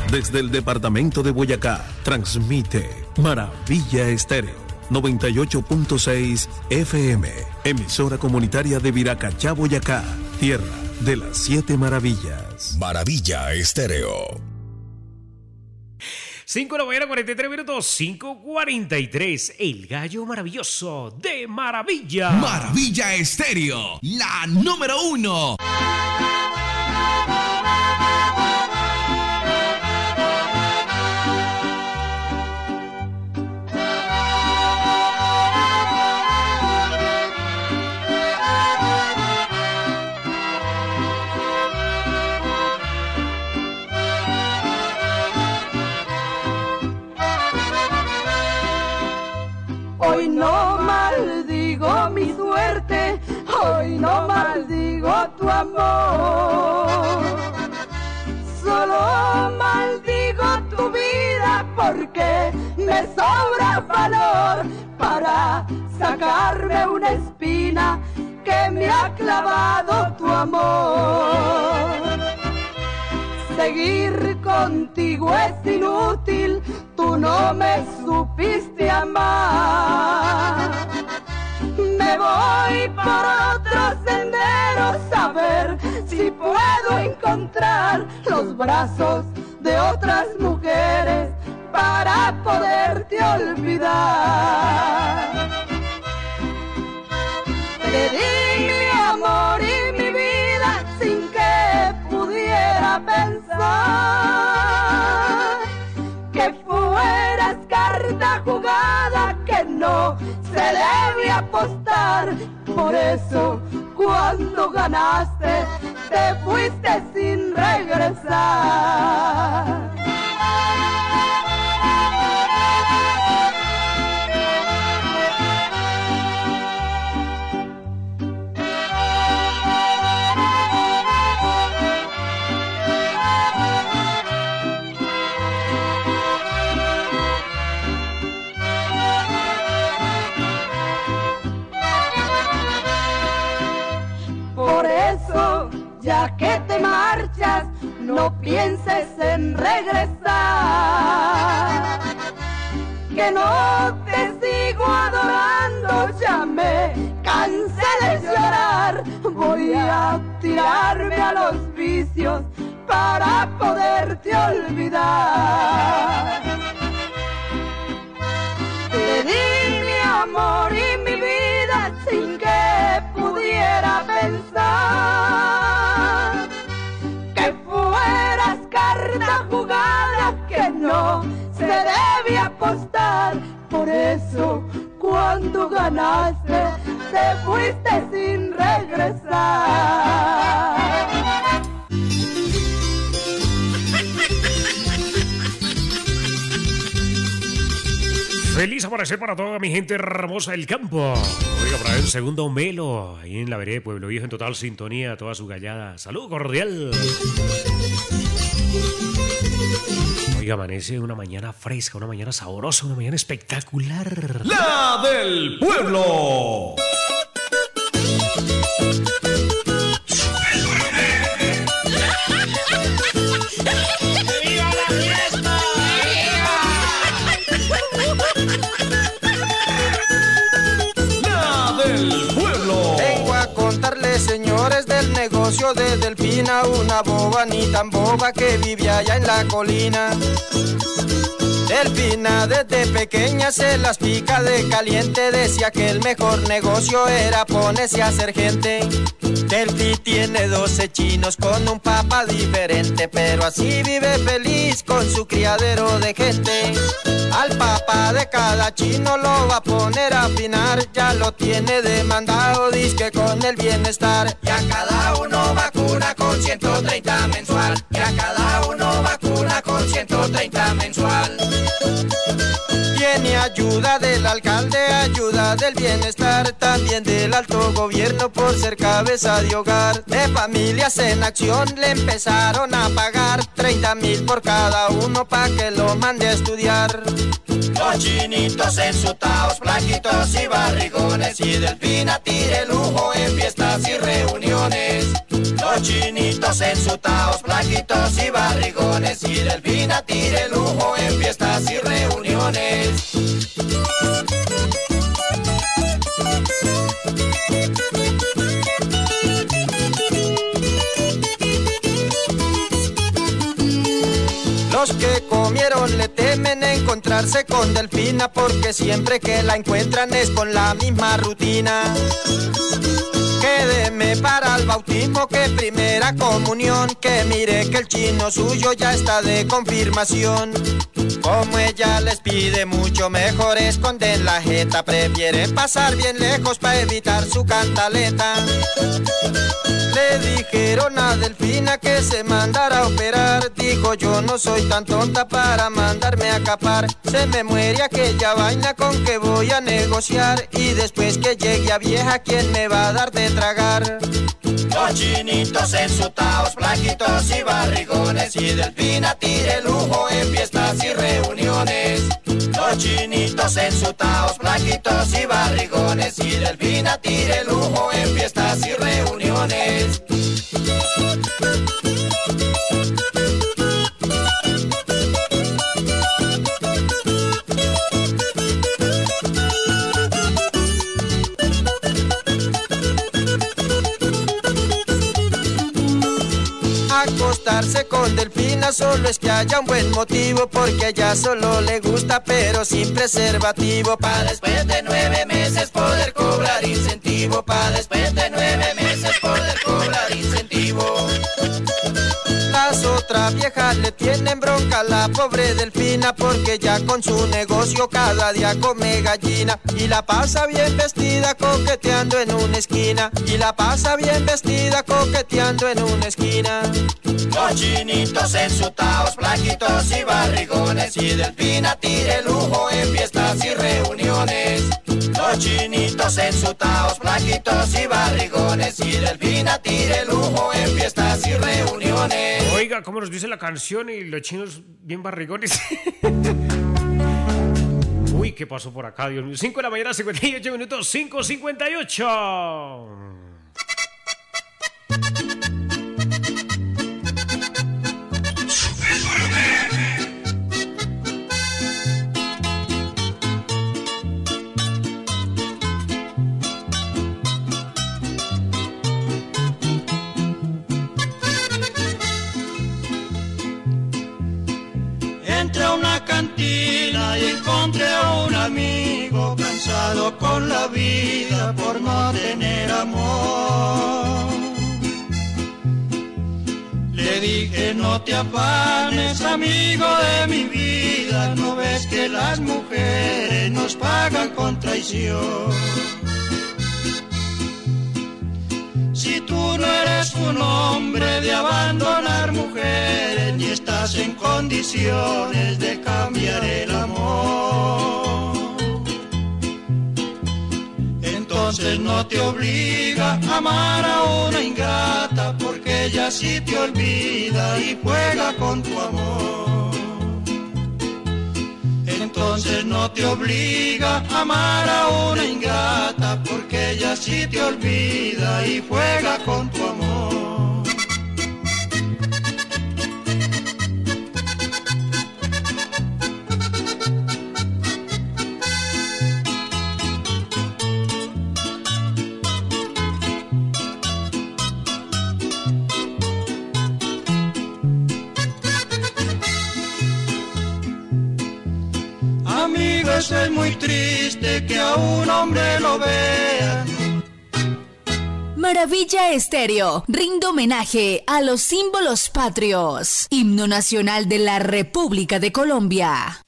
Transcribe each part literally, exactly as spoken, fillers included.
Desde el departamento de Boyacá, transmite Maravilla Estéreo, noventa y ocho punto seis F M, emisora comunitaria de Viracachá, Boyacá, tierra de las siete maravillas. Maravilla Estéreo. cinco de la mañana, cuarenta y tres minutos, cinco cuarenta y tres, el gallo maravilloso de Maravilla. Maravilla Estéreo, la número uno. Hoy no maldigo mi suerte, hoy no maldigo tu amor. Solo maldigo tu vida porque me sobra valor para sacarme una espina que me ha clavado tu amor. Seguir contigo es inútil, tú no me supiste amar. Me voy por otros senderos a ver si puedo encontrar los brazos de otras mujeres para poderte olvidar. Te di mi amor y mi vida sin que pudiera pensar que fueras carta jugada que no se debe apostar. Por eso cuando ganaste te fuiste sin regresar. Ya que te marchas, no pienses en regresar. Que no te sigo adorando, ya me cansé de llorar. Voy a tirarme a los vicios para poderte olvidar. Te di mi amor y mi vida sin que pudiera pensar que fueras carta jugada que no se debe apostar. Por eso cuando ganaste te fuiste sin regresar. Feliz amanecer para toda mi gente hermosa del campo. Oiga, para el segundo Melo, ahí en la vereda de Pueblo Viejo, en total sintonía, toda su gallada. Salud cordial. Oiga, amanece una mañana fresca, una mañana sabrosa, una mañana espectacular. La del pueblo. Señores del negocio de Delfina, una boba ni tan boba que vivía allá en la colina. Delfina desde pequeña se las pica de caliente, decía que el mejor negocio era ponerse a hacer gente. Delfi tiene doce chinos con un papá diferente, pero así vive feliz con su criadero de gente. Al papá de cada chino lo va a poner a afinar, ya lo tiene demandado, dizque con el bienestar. Y a cada uno vacuna con ciento treinta mensual, y a cada uno vacuna con ciento treinta mensual. Tiene ayuda del alcalde, ayuda del bienestar, también del alto gobierno por ser cabeza de hogar. De Familias en Acción le empezaron a pagar treinta mil por cada uno pa' que lo mande a estudiar. Los chinitos ensutados, blanquitos y barrigones, y Delfina tire lujo en fiestas y reuniones. Los chinitos ensutados, flaquitos y barrigones, y Delfina tire lujo en fiestas y reuniones. Los que comieron le temen encontrarse con Delfina, porque siempre que la encuentran es con la misma rutina. Quédeme para el bautismo, que primera comunión, que mire que el chino suyo ya está de confirmación. Como ella les pide mucho, mejor esconden la jeta, prefieren pasar bien lejos para evitar su cantaleta. Le dijeron a Delfina que se mandara a operar, dijo yo no soy tan tonta para mandarme a capar. Se me muere aquella vaina con que voy a negociar, y después que llegue a vieja, ¿quién me va a dar de tragar? Los chinitos ensutados, flaquitos y barrigones, y Delfina tire lujo en fiestas y reuniones. Los chinitos ensutados, flaquitos y barrigones, y Delfina tire lujo en fiestas y reuniones. Acostarse con Delfina solo es que haya un buen motivo, porque a ella solo le gusta pero sin preservativo. Pa' después de nueve meses poder cobrar incentivo, pa' después de nueve meses poder cobrar incentivo. Las otras viejas le tienen bronca a la pobre Delfina, porque ya con su negocio cada día come gallina, y la pasa bien vestida coqueteando en una esquina, y la pasa bien vestida coqueteando en una esquina. Los chinitos ensutados, flaquitos y barrigones, y Delfina tire lujo en fiestas y reuniones. Los chinitos ensutados, flaquitos y barrigones, y Delfina tire lujo en fiestas y reuniones. Oiga, ¿cómo nos dice la canción? Y los chinos bien barrigones. Uy, ¿qué pasó por acá, Dios mío? cinco de la mañana, cincuenta y ocho minutos, cinco cincuenta y ocho. Entré a una cantina y encontré a un amigo cansado con la vida por no tener amor. Le dije no te afanes, amigo de mi vida, no ves que las mujeres nos pagan con traición. Si tú no eres un hombre de abandonar mujeres, ni estás en condiciones de cambiar el amor, entonces no te obliga a amar a una ingrata, porque ella sí te olvida y juega con tu amor. Entonces no te obliga a amar a una ingrata, porque ella sí te olvida y juega con tu amor. Amigo, eso es muy triste que a un hombre lo vean. Maravilla Estéreo rinde homenaje a los símbolos patrios. Himno nacional de la República de Colombia.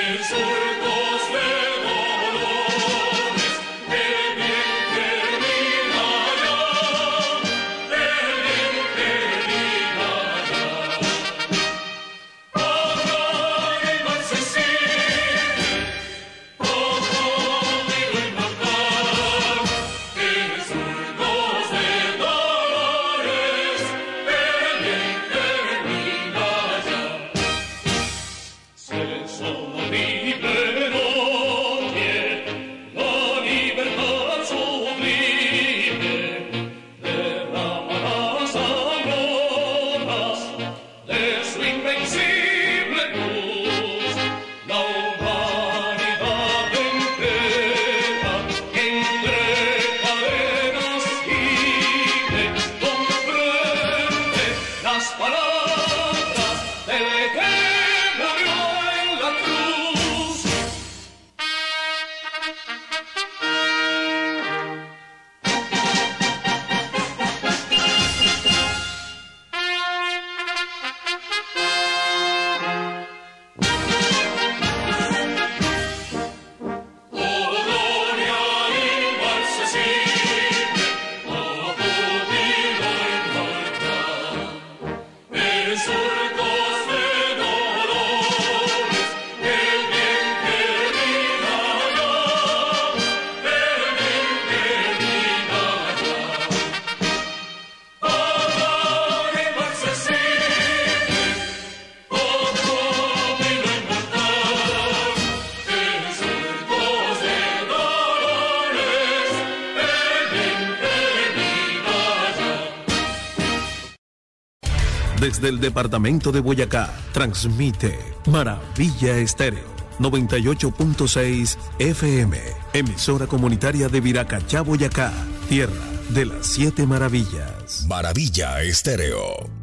Surcos de dolores, que bien, que bien. Desde el departamento de Boyacá, transmite Maravilla Estéreo noventa y ocho punto seis F M, emisora comunitaria de Viracachá, Boyacá, tierra de las siete maravillas. Maravilla Estéreo.